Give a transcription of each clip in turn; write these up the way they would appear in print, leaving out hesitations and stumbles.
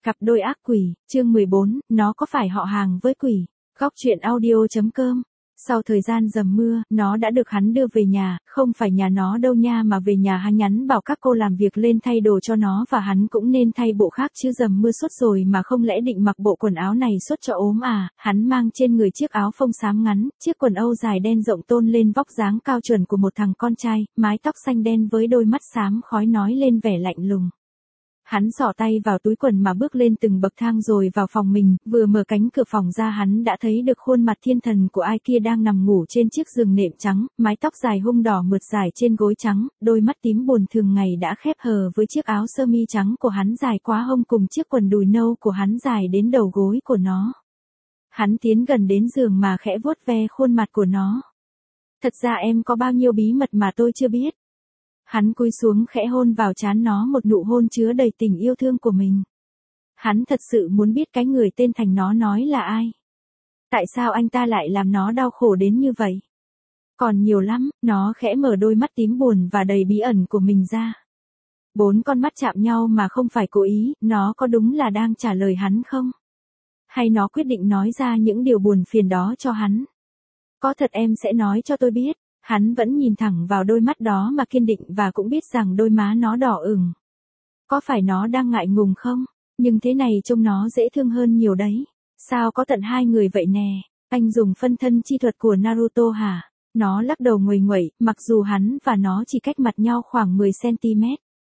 Cặp đôi ác quỷ, chương 14, nó có phải họ hàng với quỷ? Góc truyện audio.com. Sau thời gian dầm mưa, nó đã được hắn đưa về nhà, không phải nhà nó đâu nha mà về nhà hắn nhắn bảo các cô làm việc lên thay đồ cho nó và hắn cũng nên thay bộ khác chứ dầm mưa suốt rồi mà không lẽ định mặc bộ quần áo này suốt cho ốm à, hắn mang trên người chiếc áo phông xám ngắn, chiếc quần âu dài đen rộng tôn lên vóc dáng cao chuẩn của một thằng con trai, mái tóc xanh đen với đôi mắt xám khói nói lên vẻ lạnh lùng. Hắn xỏ tay vào túi quần mà bước lên từng bậc thang rồi vào phòng mình, vừa mở cánh cửa phòng ra hắn đã thấy được khuôn mặt thiên thần của ai kia đang nằm ngủ trên chiếc giường nệm trắng, mái tóc dài hung đỏ mượt dài trên gối trắng, đôi mắt tím buồn thường ngày đã khép hờ với chiếc áo sơ mi trắng của hắn dài quá hông cùng chiếc quần đùi nâu của hắn dài đến đầu gối của nó. Hắn tiến gần đến giường mà khẽ vuốt ve khuôn mặt của nó. Thật ra em có bao nhiêu bí mật mà tôi chưa biết. Hắn cúi xuống khẽ hôn vào trán nó một nụ hôn chứa đầy tình yêu thương của mình. Hắn thật sự muốn biết cái người tên Thành nó nói là ai. Tại sao anh ta lại làm nó đau khổ đến như vậy? Còn nhiều lắm, nó khẽ mở đôi mắt tím buồn và đầy bí ẩn của mình ra. 4 con mắt chạm nhau mà không phải cố ý, nó có đúng là đang trả lời hắn không? Hay nó quyết định nói ra những điều buồn phiền đó cho hắn? Có thật em sẽ nói cho tôi biết. Hắn vẫn nhìn thẳng vào đôi mắt đó mà kiên định và cũng biết rằng đôi má nó đỏ ửng. Có phải nó đang ngại ngùng không? Nhưng thế này trông nó dễ thương hơn nhiều đấy. Sao có tận 2 người vậy nè? Anh dùng phân thân chi thuật của Naruto hả? Nó lắc đầu nguầy nguậy, mặc dù hắn và nó chỉ cách mặt nhau khoảng 10cm.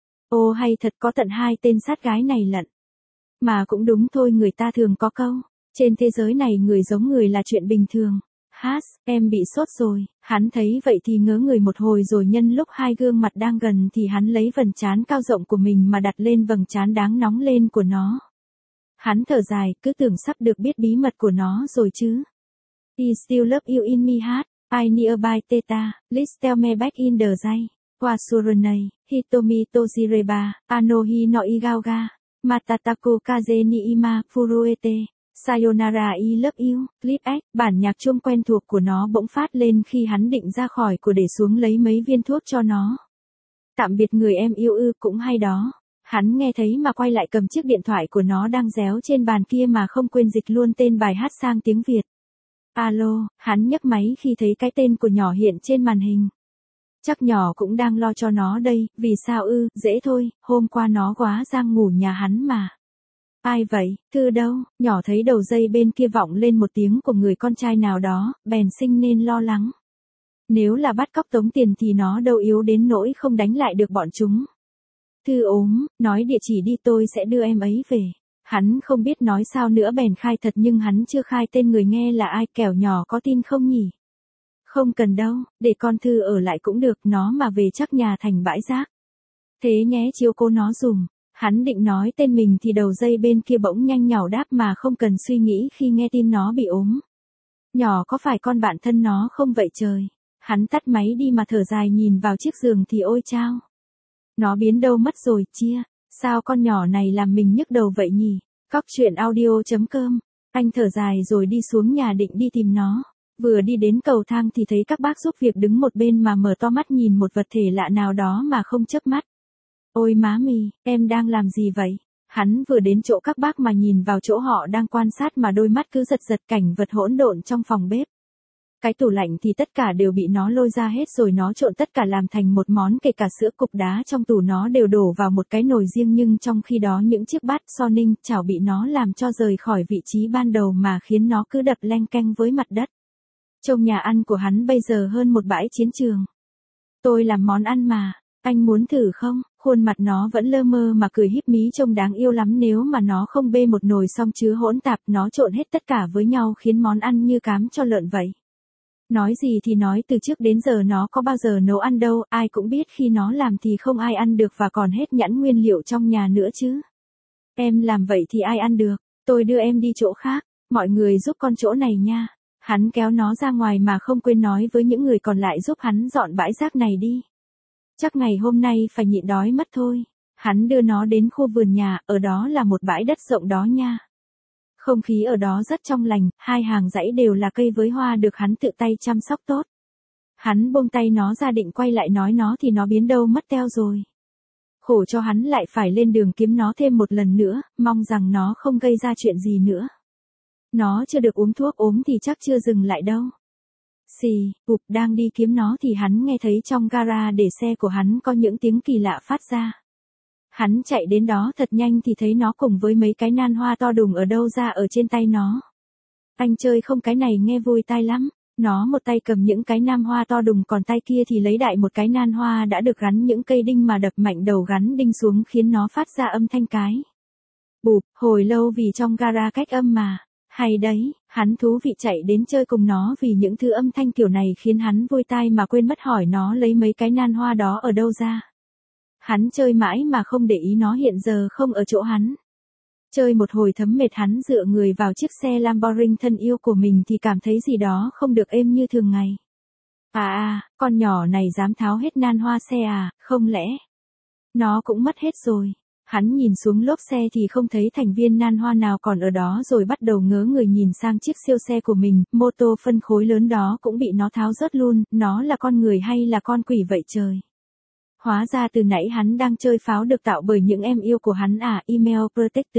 Ô hay thật có tận 2 tên sát gái này lận. Mà cũng đúng thôi, người ta thường có câu. Trên thế giới này người giống người là chuyện bình thường. Em bị sốt rồi. Hắn thấy vậy thì ngớ người một hồi rồi nhân lúc 2 gương mặt đang gần thì hắn lấy vầng trán cao rộng của mình mà đặt lên vầng trán đáng nóng lên của nó. Hắn thở dài, cứ tưởng sắp được biết bí mật của nó rồi chứ. I still love you in my heart, I nearby theta, please tell me back in the day. Wasurunei, Hitomi Tojireba, Anohi no Igaoga, Matataku Kaze Niima, Furuete. Sayonara I love you, clip X, bản nhạc chuông quen thuộc của nó bỗng phát lên khi hắn định ra khỏi của để xuống lấy mấy viên thuốc cho nó. Tạm biệt người em yêu ư, cũng hay đó. Hắn nghe thấy mà quay lại cầm chiếc điện thoại của nó đang réo trên bàn kia mà không quên dịch luôn tên bài hát sang tiếng Việt. Alo, hắn nhấc máy khi thấy cái tên của nhỏ hiện trên màn hình. Chắc nhỏ cũng đang lo cho nó đây, vì sao ư, dễ thôi, hôm qua nó quá giang ngủ nhà hắn mà. Ai vậy, Thư đâu? Nhỏ thấy đầu dây bên kia vọng lên một tiếng của người con trai nào đó, bèn sinh nên lo lắng. Nếu là bắt cóc tống tiền thì nó đâu yếu đến nỗi không đánh lại được bọn chúng. Thư ốm, nói địa chỉ đi tôi sẽ đưa em ấy về. Hắn không biết nói sao nữa bèn khai thật nhưng hắn chưa khai tên người nghe là ai, kẻo nhỏ có tin không nhỉ? Không cần đâu, để con Thư ở lại cũng được, nó mà về chắc nhà thành bãi rác. Thế nhé, chiếu cố nó dùm. Hắn định nói tên mình thì đầu dây bên kia bỗng nhanh nhảu đáp mà không cần suy nghĩ khi nghe tin nó bị ốm. Nhỏ có phải con bạn thân nó không vậy trời? Hắn tắt máy đi mà thở dài nhìn vào chiếc giường thì ôi chao. Nó biến đâu mất rồi chia, sao con nhỏ này làm mình nhức đầu vậy nhỉ? Góc truyện audio.com. Anh thở dài rồi đi xuống nhà định đi tìm nó. Vừa đi đến cầu thang thì thấy các bác giúp việc đứng một bên mà mở to mắt nhìn một vật thể lạ nào đó mà không chớp mắt. Ôi má mì, em đang làm gì vậy? Hắn vừa đến chỗ các bác mà nhìn vào chỗ họ đang quan sát mà đôi mắt cứ giật giật cảnh vật hỗn độn trong phòng bếp. Cái tủ lạnh thì tất cả đều bị nó lôi ra hết rồi nó trộn tất cả làm thành một món, kể cả sữa cục đá trong tủ nó đều đổ vào một cái nồi riêng, nhưng trong khi đó những chiếc bát xo ninh chảo bị nó làm cho rời khỏi vị trí ban đầu mà khiến nó cứ đập leng keng với mặt đất. Trông nhà ăn của hắn bây giờ hơn một bãi chiến trường. Tôi làm món ăn mà, anh muốn thử không? Khuôn mặt nó vẫn lơ mơ mà cười híp mí trông đáng yêu lắm, nếu mà nó không bê một nồi xong chứa hỗn tạp, nó trộn hết tất cả với nhau khiến món ăn như cám cho lợn vậy. Nói gì thì nói, từ trước đến giờ nó có bao giờ nấu ăn đâu, ai cũng biết khi nó làm thì không ai ăn được và còn hết nhẵn nguyên liệu trong nhà nữa chứ. Em làm vậy thì ai ăn được, tôi đưa em đi chỗ khác, mọi người giúp con chỗ này nha. Hắn kéo nó ra ngoài mà không quên nói với những người còn lại giúp hắn dọn bãi rác này đi. Chắc ngày hôm nay phải nhịn đói mất thôi. Hắn đưa nó đến khu vườn nhà, ở đó là một bãi đất rộng đó nha. Không khí ở đó rất trong lành, 2 hàng dãy đều là cây với hoa được hắn tự tay chăm sóc tốt. Hắn buông tay nó ra định quay lại nói nó thì nó biến đâu mất teo rồi. Khổ cho hắn lại phải lên đường kiếm nó thêm một lần nữa, mong rằng nó không gây ra chuyện gì nữa. Nó chưa được uống thuốc ốm thì chắc chưa dừng lại đâu. Xì, Bụp đang đi kiếm nó thì hắn nghe thấy trong gara để xe của hắn có những tiếng kỳ lạ phát ra. Hắn chạy đến đó thật nhanh thì thấy nó cùng với mấy cái nan hoa to đùng ở đâu ra ở trên tay nó. Anh chơi không, cái này nghe vui tai lắm. Nó một tay cầm những cái nam hoa to đùng còn tay kia thì lấy đại một cái nan hoa đã được gắn những cây đinh mà đập mạnh đầu gắn đinh xuống khiến nó phát ra âm thanh cái. Bụp, hồi lâu vì trong gara cách âm mà. Hay đấy, hắn thú vị chạy đến chơi cùng nó vì những thứ âm thanh kiểu này khiến hắn vui tai mà quên mất hỏi nó lấy mấy cái nan hoa đó ở đâu ra. Hắn chơi mãi mà không để ý nó hiện giờ không ở chỗ hắn. Chơi một hồi thấm mệt hắn dựa người vào chiếc xe Lamborghini thân yêu của mình thì cảm thấy gì đó không được êm như thường ngày. Con nhỏ này dám tháo hết nan hoa xe à, không lẽ nó cũng mất hết rồi. Hắn nhìn xuống lốp xe thì không thấy thành viên nan hoa nào còn ở đó rồi bắt đầu ngớ người nhìn sang chiếc siêu xe của mình, mô tô phân khối lớn đó cũng bị nó tháo rớt luôn, nó là con người hay là con quỷ vậy trời. Hóa ra từ nãy hắn đang chơi pháo được tạo bởi những em yêu của hắn à, email protected.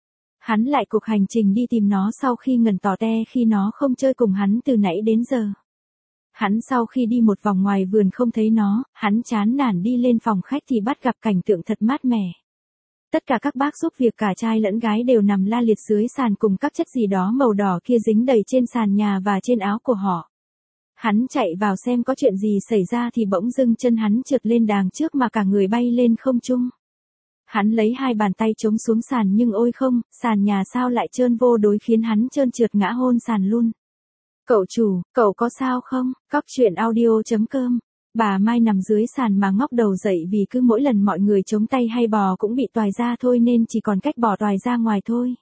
Hắn lại cuộc hành trình đi tìm nó sau khi ngần tỏ te khi nó không chơi cùng hắn từ nãy đến giờ. Hắn sau khi đi một vòng ngoài vườn không thấy nó, hắn chán nản đi lên phòng khách thì bắt gặp cảnh tượng thật mát mẻ. Tất cả các bác giúp việc cả trai lẫn gái đều nằm la liệt dưới sàn cùng các chất gì đó màu đỏ kia dính đầy trên sàn nhà và trên áo của họ. Hắn chạy vào xem có chuyện gì xảy ra thì bỗng dưng chân hắn trượt lên đàng trước mà cả người bay lên không trung. Hắn lấy hai bàn tay chống xuống sàn nhưng ôi không, sàn nhà sao lại trơn vô đối khiến hắn trơn trượt ngã hôn sàn luôn. Cậu chủ, cậu có sao không? Cóc truyện audio.com. Bà Mai nằm dưới sàn mà ngóc đầu dậy vì cứ mỗi lần mọi người chống tay hay bò cũng bị toài ra thôi nên chỉ còn cách bỏ toài ra ngoài thôi.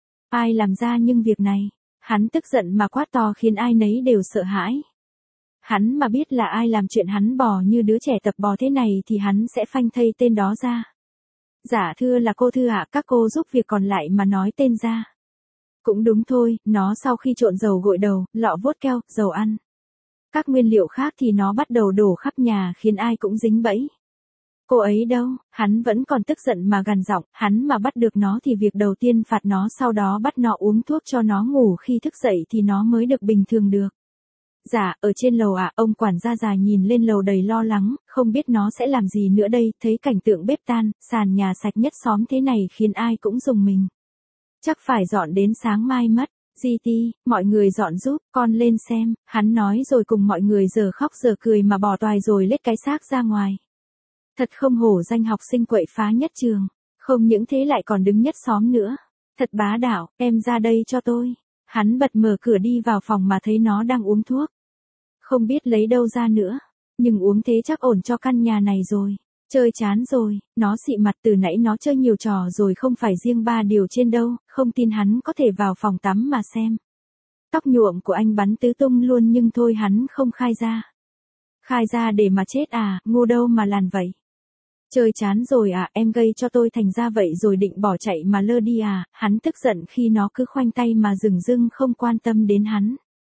Ai làm ra nhưng việc này? Hắn tức giận mà quát to khiến ai nấy đều sợ hãi. Hắn mà biết là ai làm chuyện hắn bò như đứa trẻ tập bò thế này thì hắn sẽ phanh thây tên đó ra. Dạ thưa là cô Thư ạ, các cô giúp việc còn lại mà nói tên ra. Cũng đúng thôi, nó sau khi trộn dầu gội đầu, lọ vuốt keo, dầu ăn. Các nguyên liệu khác thì nó bắt đầu đổ khắp nhà khiến ai cũng dính bẫy. Cô ấy đâu, hắn vẫn còn tức giận mà gằn giọng, hắn mà bắt được nó thì việc đầu tiên phạt nó sau đó bắt nó uống thuốc cho nó ngủ khi thức dậy thì nó mới được bình thường được. Dạ, ở trên lầu ạ, ông quản gia già nhìn lên lầu đầy lo lắng, không biết nó sẽ làm gì nữa đây, thấy cảnh tượng bếp tan, sàn nhà sạch nhất xóm thế này khiến ai cũng rùng mình. Chắc phải dọn đến sáng mai mất. GT, mọi người dọn giúp, con lên xem, hắn nói rồi cùng mọi người giờ khóc giờ cười mà bỏ toài rồi lết cái xác ra ngoài. Thật không hổ danh học sinh quậy phá nhất trường, không những thế lại còn đứng nhất xóm nữa. Thật bá đạo, em ra đây cho tôi. Hắn bật mở cửa đi vào phòng mà thấy nó đang uống thuốc. Không biết lấy đâu ra nữa, nhưng uống thế chắc ổn cho căn nhà này rồi. Chơi chán rồi, nó xị mặt từ nãy nó chơi nhiều trò rồi không phải riêng 3 điều trên đâu, không tin hắn có thể vào phòng tắm mà xem. Tóc nhuộm của anh bắn tứ tung luôn nhưng thôi hắn không khai ra. Khai ra để mà chết à, ngu đâu mà làn vậy. Chơi chán rồi à, em gây cho tôi thành ra vậy rồi định bỏ chạy mà lơ đi à, hắn tức giận khi nó cứ khoanh tay mà dửng dưng không quan tâm đến hắn.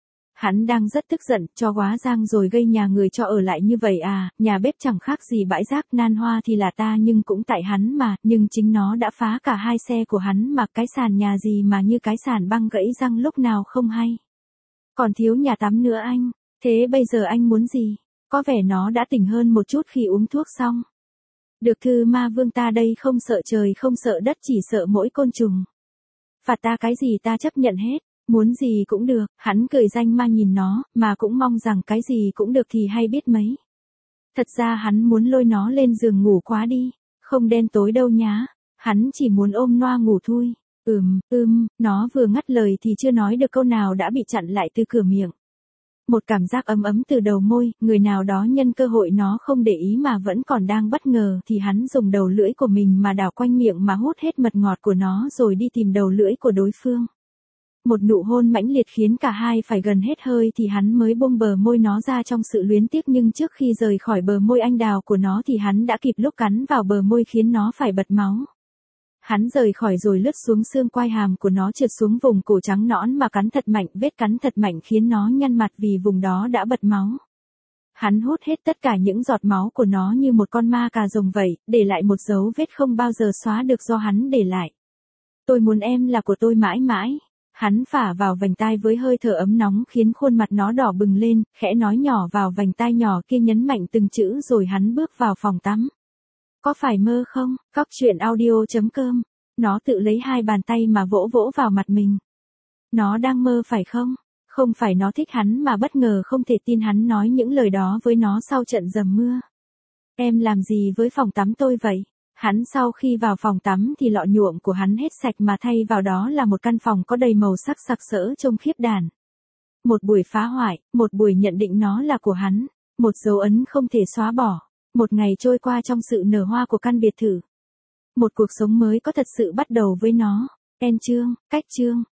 Hắn đang rất tức giận, cho quá giang rồi gây nhà người cho ở lại như vậy à, nhà bếp chẳng khác gì bãi rác, nan hoa thì là ta nhưng cũng tại hắn mà, nhưng chính nó đã phá cả hai xe của hắn mà cái sàn nhà gì mà như cái sàn băng gãy răng lúc nào không hay. Còn thiếu nhà tắm nữa anh, thế bây giờ anh muốn gì? Có vẻ nó đã tỉnh hơn một chút khi uống thuốc xong. Được Thư ma vương ta đây không sợ trời không sợ đất chỉ sợ mỗi côn trùng. Phạt ta cái gì ta chấp nhận hết. Muốn gì cũng được, hắn cười danh ma nhìn nó, mà cũng mong rằng cái gì cũng được thì hay biết mấy. Thật ra hắn muốn lôi nó lên giường ngủ quá đi, không đen tối đâu nhá, hắn chỉ muốn ôm noa ngủ thôi. Nó vừa ngắt lời thì chưa nói được câu nào đã bị chặn lại từ cửa miệng. Một cảm giác ấm ấm từ đầu môi, người nào đó nhân cơ hội nó không để ý mà vẫn còn đang bất ngờ thì hắn dùng đầu lưỡi của mình mà đảo quanh miệng mà hút hết mật ngọt của nó rồi đi tìm đầu lưỡi của đối phương. Một nụ hôn mãnh liệt khiến cả hai phải gần hết hơi thì hắn mới buông bờ môi nó ra trong sự luyến tiếc nhưng trước khi rời khỏi bờ môi anh đào của nó thì hắn đã kịp lúc cắn vào bờ môi khiến nó phải bật máu. Hắn rời khỏi rồi lướt xuống xương quai hàm của nó trượt xuống vùng cổ trắng nõn mà cắn thật mạnh, vết cắn thật mạnh khiến nó nhăn mặt vì vùng đó đã bật máu. Hắn hút hết tất cả những giọt máu của nó như một con ma cà rồng vậy, để lại một dấu vết không bao giờ xóa được do hắn để lại. Tôi muốn em là của tôi mãi mãi. Hắn phả vào vành tai với hơi thở ấm nóng khiến khuôn mặt nó đỏ bừng lên, khẽ nói nhỏ vào vành tai nhỏ kia, nhấn mạnh từng chữ rồi hắn bước vào phòng tắm. Có phải mơ không? Cóc truyện audio.com. Nó tự lấy hai bàn tay mà vỗ vỗ vào mặt mình. Nó đang mơ phải không? Không phải nó thích hắn mà bất ngờ không thể tin hắn nói những lời đó với nó sau trận dầm mưa. Em làm gì với phòng tắm tôi vậy? Hắn sau khi vào phòng tắm thì lọ nhuộm của hắn hết sạch mà thay vào đó là một căn phòng có đầy màu sắc sặc sỡ trông khiếp đàn. Một buổi phá hoại, một buổi nhận định nó là của hắn, một dấu ấn không thể xóa bỏ. Một ngày trôi qua trong sự nở hoa của căn biệt thự. Một cuộc sống mới có thật sự bắt đầu với nó. End chương, cách chương.